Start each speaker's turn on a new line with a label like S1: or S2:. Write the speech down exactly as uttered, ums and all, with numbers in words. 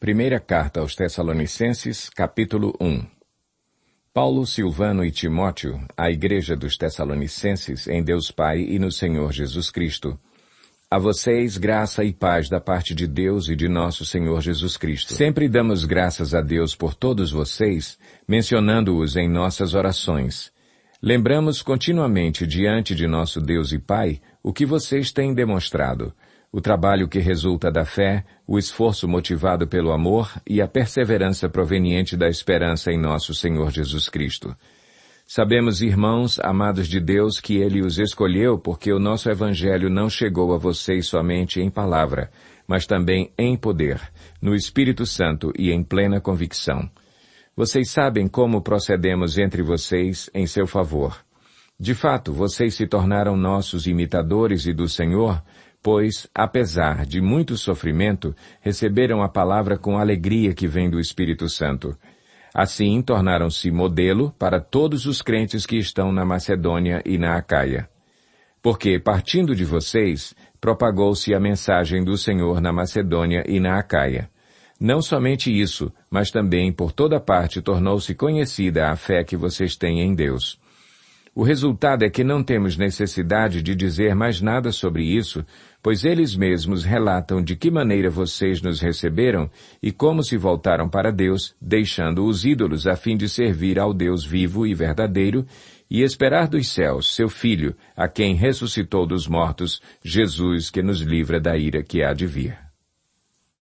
S1: Primeira Carta aos Tessalonicenses, capítulo um. Paulo, Silvano e Timóteo, à Igreja dos Tessalonicenses, em Deus Pai e no Senhor Jesus Cristo. A vocês, graça e paz da parte de Deus e de nosso Senhor Jesus Cristo. Sempre damos graças a Deus por todos vocês, mencionando-os em nossas orações. Lembramos continuamente diante de nosso Deus e Pai o que vocês têm demonstrado, o trabalho que resulta da fé, o esforço motivado pelo amor e a perseverança proveniente da esperança em nosso Senhor Jesus Cristo. Sabemos, irmãos, amados de Deus, que Ele os escolheu porque o nosso Evangelho não chegou a vocês somente em palavra, mas também em poder, no Espírito Santo e em plena convicção. Vocês sabem como procedemos entre vocês em seu favor. De fato, vocês se tornaram nossos imitadores e do Senhor, pois, apesar de muito sofrimento, receberam a palavra com alegria que vem do Espírito Santo. Assim, tornaram-se modelo para todos os crentes que estão na Macedônia e na Acaia. Porque, partindo de vocês, propagou-se a mensagem do Senhor na Macedônia e na Acaia. Não somente isso, mas também por toda parte tornou-se conhecida a fé que vocês têm em Deus. O resultado é que não temos necessidade de dizer mais nada sobre isso, pois eles mesmos relatam de que maneira vocês nos receberam e como se voltaram para Deus, deixando os ídolos a fim de servir ao Deus vivo e verdadeiro e esperar dos céus seu Filho, a quem ressuscitou dos mortos, Jesus, que nos livra da ira que há de vir.